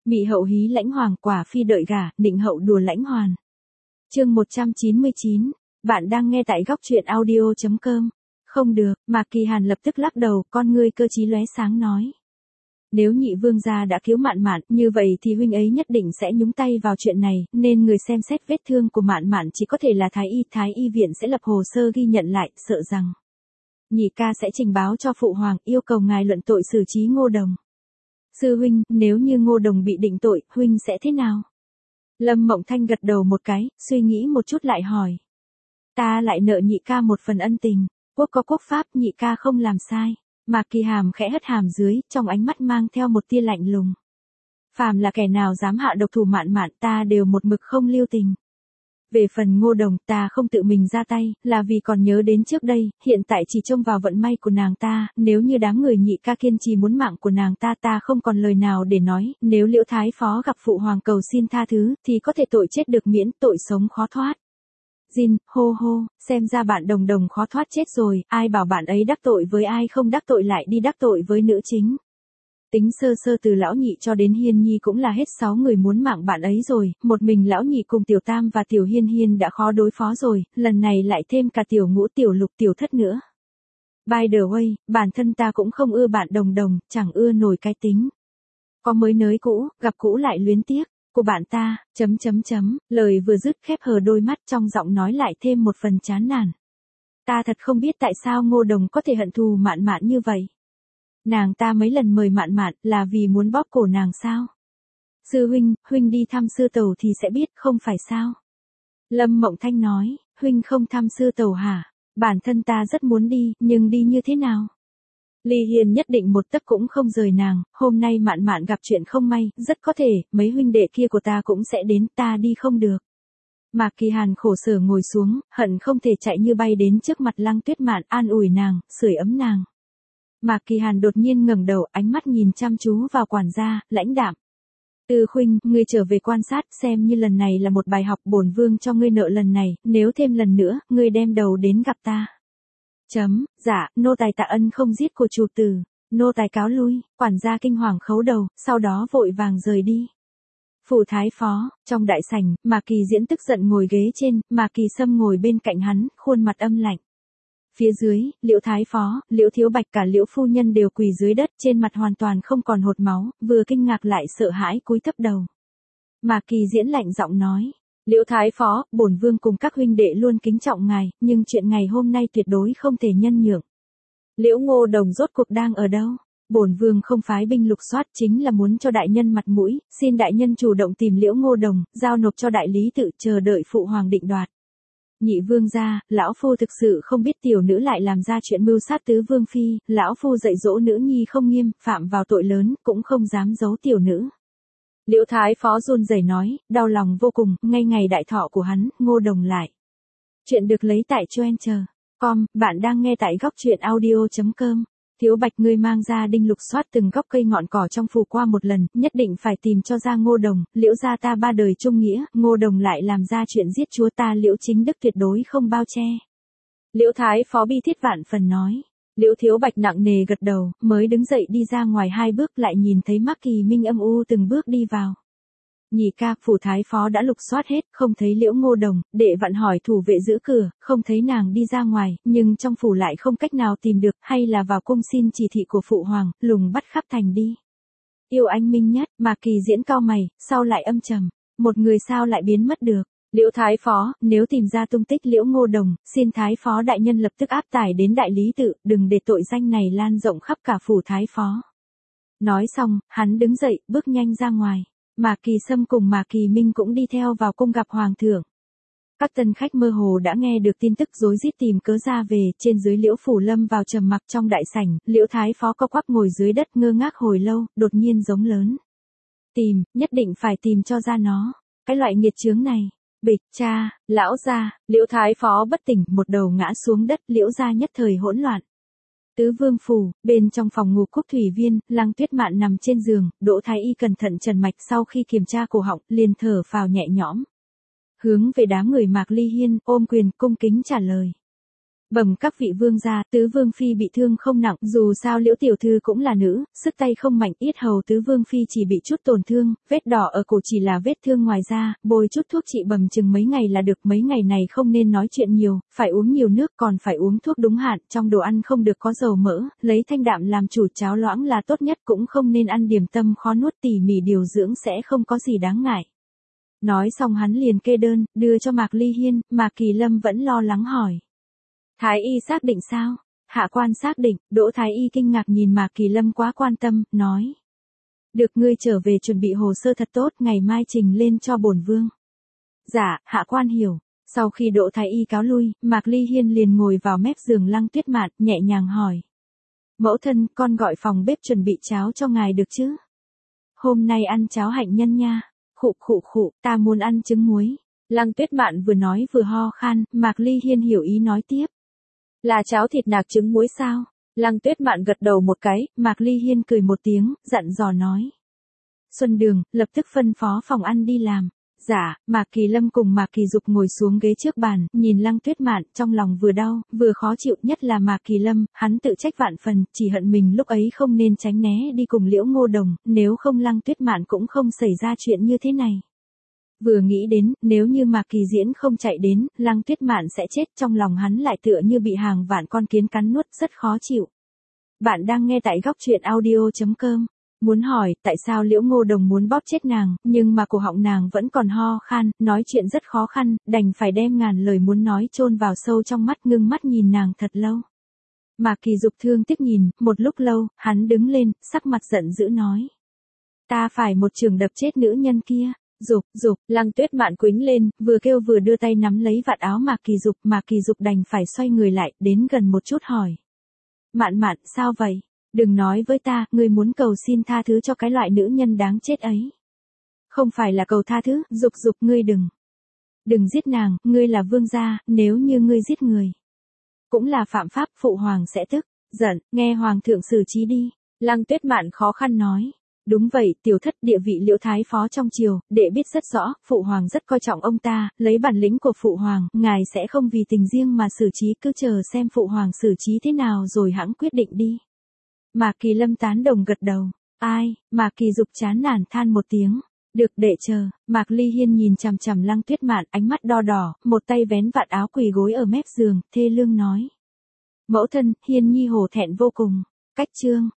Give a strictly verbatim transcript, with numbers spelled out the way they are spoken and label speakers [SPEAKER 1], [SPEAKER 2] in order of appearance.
[SPEAKER 1] Mị hậu hí lãnh hoàng, quả phi đợi gả, định hậu đùa lãnh hoàn. Chương một trăm chín mươi chín, bạn đang nghe tại góc truyện audio chấm com. Không được, Mạc Kỳ Hàn lập tức lắc đầu, con ngươi cơ trí lóe sáng nói. Nếu nhị vương gia đã cứu Mạn Mạn, như vậy thì huynh ấy nhất định sẽ nhúng tay vào chuyện này, nên người xem xét vết thương của Mạn Mạn chỉ có thể là Thái y, Thái y viện sẽ lập hồ sơ ghi nhận lại, sợ rằng nhị ca sẽ trình báo cho phụ hoàng, yêu cầu ngài luận tội xử trí Ngô Đồng. Sư huynh, nếu như Ngô Đồng bị định tội, huynh sẽ thế nào? Lâm Mộng Thanh gật đầu một cái, suy nghĩ một chút lại hỏi. Ta lại nợ nhị ca một phần ân tình, quốc có quốc pháp, nhị ca không làm sai. Mạc Kỳ Hàm khẽ hất hàm dưới, trong ánh mắt mang theo một tia lạnh lùng. Phàm là kẻ nào dám hạ độc thủ Mạn Mạn, ta đều một mực không lưu tình. Về phần Ngô Đồng, ta không tự mình ra tay, là vì còn nhớ đến trước đây, hiện tại chỉ trông vào vận may của nàng ta, nếu như đám người nhị ca kiên trì muốn mạng của nàng ta, ta không còn lời nào để nói, nếu Liễu Thái Phó gặp phụ hoàng cầu xin tha thứ, thì có thể tội chết được miễn, tội sống khó thoát. Jin, hô hô, xem ra bạn Đồng Đồng khó thoát chết rồi, ai bảo bạn ấy đắc tội với ai không đắc tội lại đi đắc tội với nữ chính. Tính sơ sơ từ lão nhị cho đến Hiên Nhi cũng là hết sáu người muốn mạng bạn ấy rồi, một mình lão nhị cùng tiểu tam và tiểu Hiên Hiên đã khó đối phó rồi, lần này lại thêm cả tiểu ngũ, tiểu lục, tiểu thất nữa. By the way, bản thân ta cũng không ưa bạn Đồng Đồng, chẳng ưa nổi cái tính. Có mới nới cũ, gặp cũ lại luyến tiếc, của bạn ta, chấm chấm chấm, lời vừa dứt khép hờ đôi mắt trong giọng nói lại thêm một phần chán nản. Ta thật không biết tại sao Ngô Đồng có thể hận thù Mạn Mạn như vậy. Nàng ta mấy lần mời Mạn Mạn là vì muốn bóp cổ nàng sao? Sư huynh, huynh đi thăm sư tẩu thì sẽ biết, không phải sao? Lâm Mộng Thanh nói, huynh không thăm sư tẩu hả? Bản thân ta rất muốn đi, nhưng đi như thế nào? Ly Hiên nhất định một tấc cũng không rời nàng, hôm nay Mạn Mạn gặp chuyện không may, rất có thể, mấy huynh đệ kia của ta cũng sẽ đến, ta đi không được. Mạc Kỳ Hàn khổ sở ngồi xuống, hận không thể chạy như bay đến trước mặt Lăng Tuyết Mạn, an ủi nàng, sưởi ấm nàng. Mạc Kỳ Hàn đột nhiên ngẩng đầu, ánh mắt nhìn chăm chú vào quản gia, lãnh đạm. Từ Khuynh, ngươi trở về quan sát, xem như lần này là một bài học, bổn vương cho ngươi nợ lần này, nếu thêm lần nữa, ngươi đem đầu đến gặp ta. Chấm, dạ, nô tài tạ ân không giết của chủ tử, nô tài cáo lui, quản gia kinh hoàng khấu đầu, sau đó vội vàng rời đi. Phủ thái phó, trong đại sảnh, Mạc Kỳ Diễn tức giận ngồi ghế trên, Mạc Kỳ Sâm ngồi bên cạnh hắn, khuôn mặt âm lạnh. Phía dưới, Liễu Thái Phó, Liễu Thiếu Bạch cả Liễu phu nhân đều quỳ dưới đất, trên mặt hoàn toàn không còn hột máu, vừa kinh ngạc lại sợ hãi cúi thấp đầu. Mạc Kỳ Diễn lạnh giọng nói, Liễu Thái Phó, bổn vương cùng các huynh đệ luôn kính trọng ngài, nhưng chuyện ngày hôm nay tuyệt đối không thể nhân nhượng. Liễu Ngô Đồng rốt cuộc đang ở đâu? Bổn vương không phái binh lục soát, chính là muốn cho đại nhân mặt mũi, xin đại nhân chủ động tìm Liễu Ngô Đồng, giao nộp cho đại lý tự, chờ đợi phụ hoàng định đoạt. Nhị vương gia, lão phu thực sự không biết tiểu nữ lại làm ra chuyện mưu sát tứ vương phi, lão phu dạy dỗ nữ nhi không nghiêm, phạm vào tội lớn, cũng không dám giấu tiểu nữ. Liễu Thái Phó run rẩy nói, đau lòng vô cùng, ngay ngày đại thọ của hắn, Ngô Đồng lại. Chuyện được lấy tại choen chờ chấm com, bạn đang nghe tại góc truyện audio chấm com. Thiếu Bạch, ngươi mang ra đinh lục soát từng góc cây ngọn cỏ trong phủ qua một lần, nhất định phải tìm cho ra Ngô Đồng, Liễu gia ta ba đời trung nghĩa, Ngô Đồng lại làm ra chuyện giết chúa ta Liễu Chính Đức tuyệt đối không bao che. Liễu Thái Phó bi thiết vạn phần nói. Liễu Thiếu Bạch nặng nề gật đầu, mới đứng dậy đi ra ngoài hai bước, lại nhìn thấy Mạc Kỳ Minh âm u từng bước đi vào. Nhị ca, phủ thái phó đã lục soát hết, không thấy Liễu Ngô Đồng, đệ vặn hỏi thủ vệ giữ cửa, không thấy nàng đi ra ngoài, nhưng trong phủ lại không cách nào tìm được, hay là vào cung xin chỉ thị của phụ hoàng, lùng bắt khắp thành đi. Yêu anh minh nhất, Mạc Kỳ Diễn cau mày, sau lại âm trầm, một người sao lại biến mất được. Liễu Thái Phó, nếu tìm ra tung tích Liễu Ngô Đồng, xin Thái Phó đại nhân lập tức áp tải đến đại lý tự, đừng để tội danh này lan rộng khắp cả phủ Thái Phó. Nói xong, hắn đứng dậy, bước nhanh ra ngoài. Mạc Kỳ Sâm cùng Mạc Kỳ Minh cũng đi theo vào cung gặp hoàng thượng. Các tân khách mơ hồ đã nghe được tin tức, rối rít tìm cớ ra về, trên dưới Liễu phủ lâm vào trầm mặc. Trong đại sảnh, Liễu Thái Phó co quắp ngồi dưới đất ngơ ngác hồi lâu, đột nhiên giống lớn. Tìm, nhất định phải tìm cho ra nó, cái loại nghiệt chướng này. Bịch, cha, lão gia, Liễu Thái Phó bất tỉnh, một đầu ngã xuống đất, Liễu gia nhất thời hỗn loạn. Tứ vương phủ, bên trong phòng ngủ Cúc Thủy Viên, Lăng Tuyết Mạn nằm trên giường, Đỗ Thái Y cẩn thận trần mạch, sau khi kiểm tra cổ họng, liền thở phào nhẹ nhõm. Hướng về đám người Mạc Ly Hiên, ôm quyền cung kính trả lời. Bẩm các vị vương gia, tứ vương phi bị thương không nặng, dù sao Liễu tiểu thư cũng là nữ, sức tay không mạnh, yết hầu tứ vương phi chỉ bị chút tổn thương, vết đỏ ở cổ chỉ là vết thương ngoài da, bôi chút thuốc trị bầm chừng mấy ngày là được, mấy ngày này không nên nói chuyện nhiều, phải uống nhiều nước, còn phải uống thuốc đúng hạn, trong đồ ăn không được có dầu mỡ, lấy thanh đạm làm chủ, cháo loãng là tốt nhất, cũng không nên ăn điểm tâm khó nuốt, tỉ mỉ điều dưỡng sẽ không có gì đáng ngại. Nói xong hắn liền kê đơn, đưa cho Mạc Ly Hiên, Mạc Kỳ Lâm vẫn lo lắng hỏi. Thái y xác định sao? Hạ quan xác định, Đỗ Thái y kinh ngạc nhìn Mạc Kỳ Lâm quá quan tâm, nói. Được, ngươi trở về chuẩn bị hồ sơ thật tốt, ngày mai trình lên cho bổn vương. Dạ, hạ quan hiểu. Sau khi Đỗ Thái y cáo lui, Mạc Ly Hiên liền ngồi vào mép giường Lăng Tuyết Mạn, nhẹ nhàng hỏi. Mẫu thân, con gọi phòng bếp chuẩn bị cháo cho ngài được chứ? Hôm nay ăn cháo hạnh nhân nha. Khụ khụ khụ, ta muốn ăn trứng muối. Lăng Tuyết Mạn vừa nói vừa ho khan, Mạc Ly Hiên hiểu ý nói tiếp. Là cháo thịt nạc trứng muối sao? Lăng Tuyết Mạn gật đầu một cái, Mạc Ly Hiên cười một tiếng, dặn dò nói. Xuân Đường, lập tức phân phó phòng ăn đi làm. Dạ, Mạc Kỳ Lâm cùng Mạc Kỳ Dục ngồi xuống ghế trước bàn, nhìn Lăng Tuyết Mạn, trong lòng vừa đau, vừa khó chịu, nhất là Mạc Kỳ Lâm, hắn tự trách vạn phần, chỉ hận mình lúc ấy không nên tránh né đi cùng Liễu Ngô Đồng, nếu không Lăng Tuyết Mạn cũng không xảy ra chuyện như thế này. Vừa nghĩ đến, nếu như Mạc Kỳ Diễn không chạy đến, Lăng Tuyết Mạn sẽ chết, trong lòng hắn lại tựa như bị hàng vạn con kiến cắn nuốt, rất khó chịu. Bạn đang nghe tại góc truyện audio chấm com. Muốn hỏi, tại sao Liễu Ngô Đồng muốn bóp chết nàng, nhưng mà cổ họng nàng vẫn còn ho khan, nói chuyện rất khó khăn, đành phải đem ngàn lời muốn nói chôn vào sâu trong mắt, ngưng mắt nhìn nàng thật lâu. Mạc Kỳ Dục thương tiếc nhìn, một lúc lâu, hắn đứng lên, sắc mặt giận dữ nói. Ta phải một chưởng đập chết nữ nhân kia. Dục, Dục, Lăng Tuyết Mạn quĩnh lên, vừa kêu vừa đưa tay nắm lấy vạt áo Mạc Kỳ Dục, Mạc Kỳ Dục đành phải xoay người lại, đến gần một chút hỏi. Mạn Mạn, sao vậy? Đừng nói với ta, ngươi muốn cầu xin tha thứ cho cái loại nữ nhân đáng chết ấy. Không phải là cầu tha thứ, Dục Dục, ngươi đừng. Đừng giết nàng, ngươi là vương gia, nếu như ngươi giết người. Cũng là phạm pháp, phụ hoàng sẽ tức, giận, nghe hoàng thượng xử trí đi. Lăng Tuyết Mạn khó khăn nói. Đúng vậy, tiểu thất, địa vị Liễu thái phó trong triều, đệ biết rất rõ, phụ hoàng rất coi trọng ông ta, lấy bản lĩnh của phụ hoàng, ngài sẽ không vì tình riêng mà xử trí, cứ chờ xem phụ hoàng xử trí thế nào rồi hãng quyết định đi. Mạc Kỳ Lâm tán đồng gật đầu. Ai? Mạc Kỳ Dục chán nản than một tiếng. Được, đệ chờ. Mạc Ly Hiên nhìn chằm chằm Lăng Tuyết Mạn, ánh mắt đo đỏ, một tay vén vạt áo quỳ gối ở mép giường, thê lương nói. Mẫu thân, Hiên nhi hổ thẹn vô cùng. Cách chương.